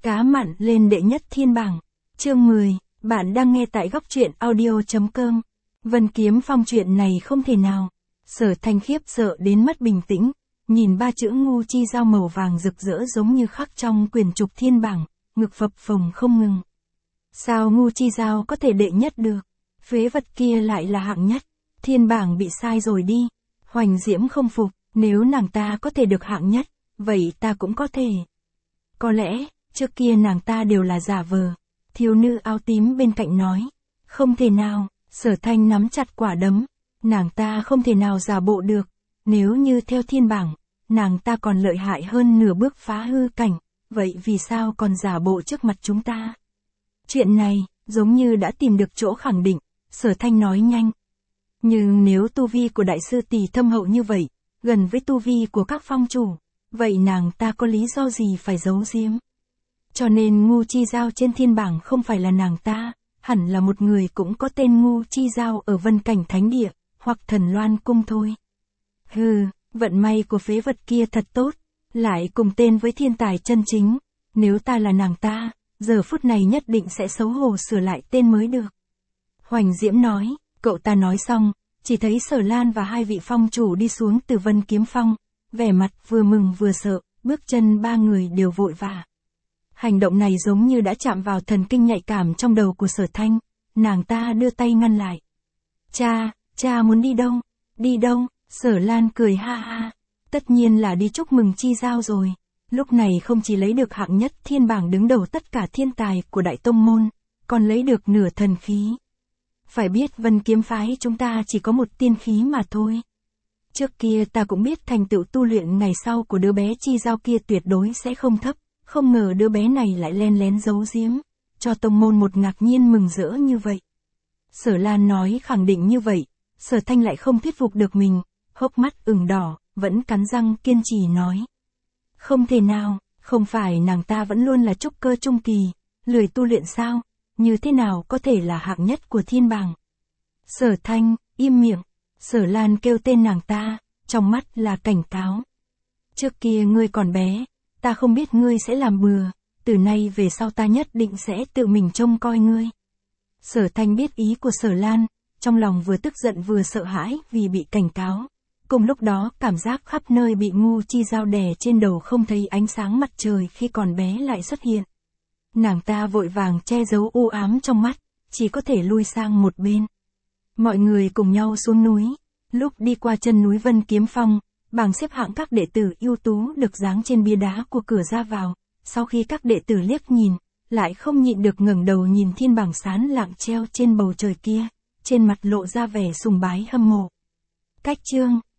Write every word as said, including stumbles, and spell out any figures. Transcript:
Cá mặn lên đệ nhất thiên bảng. Chương mười, bạn đang nghe tại góc truyện audio.com. Vân Kiếm Phong chuyện này không thể nào. Sở Thanh khiếp sợ đến mất bình tĩnh, nhìn ba chữ ngu chi dao màu vàng rực rỡ giống như khắc trong quyển trục thiên bảng, ngực phập phồng không ngừng. Sao ngu chi dao có thể đệ nhất được? Phế vật kia lại là hạng nhất. Thiên bảng bị sai rồi đi. Hoành Diễm không phục, nếu nàng ta có thể được hạng nhất, vậy ta cũng có thể. Có lẽ, trước kia nàng ta đều là giả vờ. Thiếu nữ áo tím bên cạnh nói. Không thể nào, Sở Thanh nắm chặt quả đấm. Nàng ta không thể nào giả bộ được. Nếu như theo thiên bảng, nàng ta còn lợi hại hơn nửa bước phá hư cảnh. Vậy vì sao còn giả bộ trước mặt chúng ta? Chuyện này, giống như đã tìm được chỗ khẳng định. Sở Thanh nói nhanh. Nhưng nếu tu vi của đại sư tỷ thâm hậu như vậy, gần với tu vi của các phong chủ, vậy nàng ta có lý do gì phải giấu giếm? Cho nên ngu chi giao trên thiên bảng không phải là nàng ta, hẳn là một người cũng có tên ngu chi giao ở Vân Cảnh Thánh Địa, hoặc Thần Loan Cung thôi. Hừ, vận may của phế vật kia thật tốt, lại cùng tên với thiên tài chân chính. Nếu ta là nàng ta, giờ phút này nhất định sẽ xấu hổ sửa lại tên mới được. Hoành Diễm nói, cậu ta nói xong, chỉ thấy Sở Lan và hai vị phong chủ đi xuống từ Vân Kiếm Phong, vẻ mặt vừa mừng vừa sợ, bước chân ba người đều vội vã. Hành động này giống như đã chạm vào thần kinh nhạy cảm trong đầu của Sở Thanh, nàng ta đưa tay ngăn lại. Cha, cha muốn đi đâu? Đi đâu? Sở Lan cười ha ha, tất nhiên là đi chúc mừng chi giao rồi. Lúc này không chỉ lấy được hạng nhất thiên bảng đứng đầu tất cả thiên tài của đại tông môn, còn lấy được nửa thần khí. Phải biết Vân Kiếm phái chúng ta chỉ có một tiên khí mà thôi. Trước kia ta cũng biết thành tựu tu luyện ngày sau của đứa bé chi giao kia tuyệt đối sẽ không thấp, không ngờ đứa bé này lại len lén giấu giếm, cho tông môn một ngạc nhiên mừng rỡ như vậy. Sở Lan nói khẳng định như vậy, Sở Thanh lại không thuyết phục được mình, hốc mắt ửng đỏ, vẫn cắn răng kiên trì nói. Không thể nào, không phải nàng ta vẫn luôn là trúc cơ trung kỳ, lười tu luyện sao, như thế nào có thể là hạng nhất của thiên bảng. Sở Thanh, im miệng, Sở Lan kêu tên nàng ta, trong mắt là cảnh cáo. Trước kia ngươi còn bé, ta không biết ngươi sẽ làm bừa, từ nay về sau ta nhất định sẽ tự mình trông coi ngươi. Sở Thanh biết ý của Sở Lan, trong lòng vừa tức giận vừa sợ hãi vì bị cảnh cáo. Cùng lúc đó cảm giác khắp nơi bị ngu chi dao đè trên đầu không thấy ánh sáng mặt trời khi còn bé lại xuất hiện. Nàng ta vội vàng che giấu u ám trong mắt, chỉ có thể lui sang một bên. Mọi người cùng nhau xuống núi, lúc đi qua chân núi Vân Kiếm Phong, bảng xếp hạng các đệ tử ưu tú được dán trên bia đá của cửa ra vào, sau khi các đệ tử liếc nhìn, lại không nhịn được ngẩng đầu nhìn thiên bảng sáng lạng treo trên bầu trời kia, trên mặt lộ ra vẻ sùng bái hâm mộ. Cách chương